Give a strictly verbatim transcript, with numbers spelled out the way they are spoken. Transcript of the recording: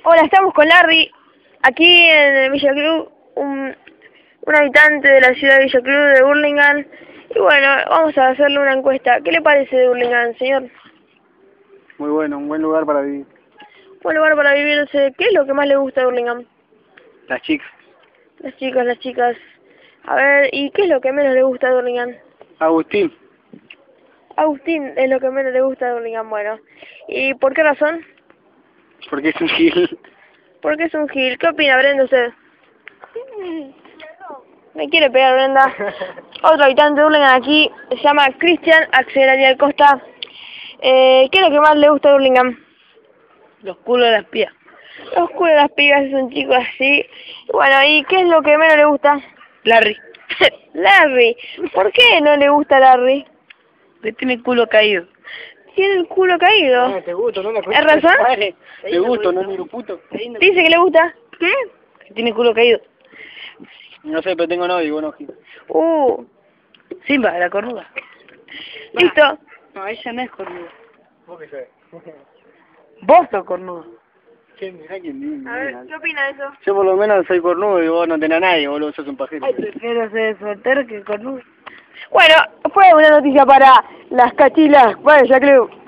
Hola, estamos con Larry, aquí en Villa Cruz, un, un habitante de la ciudad de Villa Cruz de Burlingame. Y bueno, vamos a hacerle una encuesta. ¿Qué le parece de Burlingame, señor? Muy bueno, un buen lugar para vivir. Buen lugar para vivir. ¿Qué es lo que más le gusta de Burlingame? Las chicas. Las chicas, las chicas. A ver, ¿y qué es lo que menos le gusta de Burlingame? Agustín. Agustín es lo que menos le gusta de Burlingame. Bueno, ¿y por qué razón? Porque es un gil. Porque es un gil. ¿Qué opina, Brenda, usted? Me quiere pegar, Brenda. Otro habitante de Burlingame aquí, se llama Cristian Axel Ariel Costa. Eh, ¿Qué es lo que más le gusta de Burlingame? Los culos de las pías. Los culos de las pibas, es un chico así. Bueno, ¿y qué es lo que menos le gusta? Larry. Larry. ¿Por qué no le gusta Larry? Que tiene el culo caído. Tiene el culo caído. Ah, te gusta, no la ¿Es razón? Te gusta, no negro puto. Dice que le gusta. ¿Qué? Que tiene el culo caído. No sé, pero tengo novio, bueno, gil. Uh, Simba, la cornuda. listo. No, ella no es cornuda. ¿Vos qué sabés? Vos sos cornuda. ¿Qué? Mirá quién viene. A ver, ¿qué opina de eso? Yo por lo menos soy cornudo y vos no tenés a nadie, boludo, sos un pajero. Ay, prefiero ser soltero que cornuda. Bueno, fue una noticia para las cachilas. Bueno, ya creo.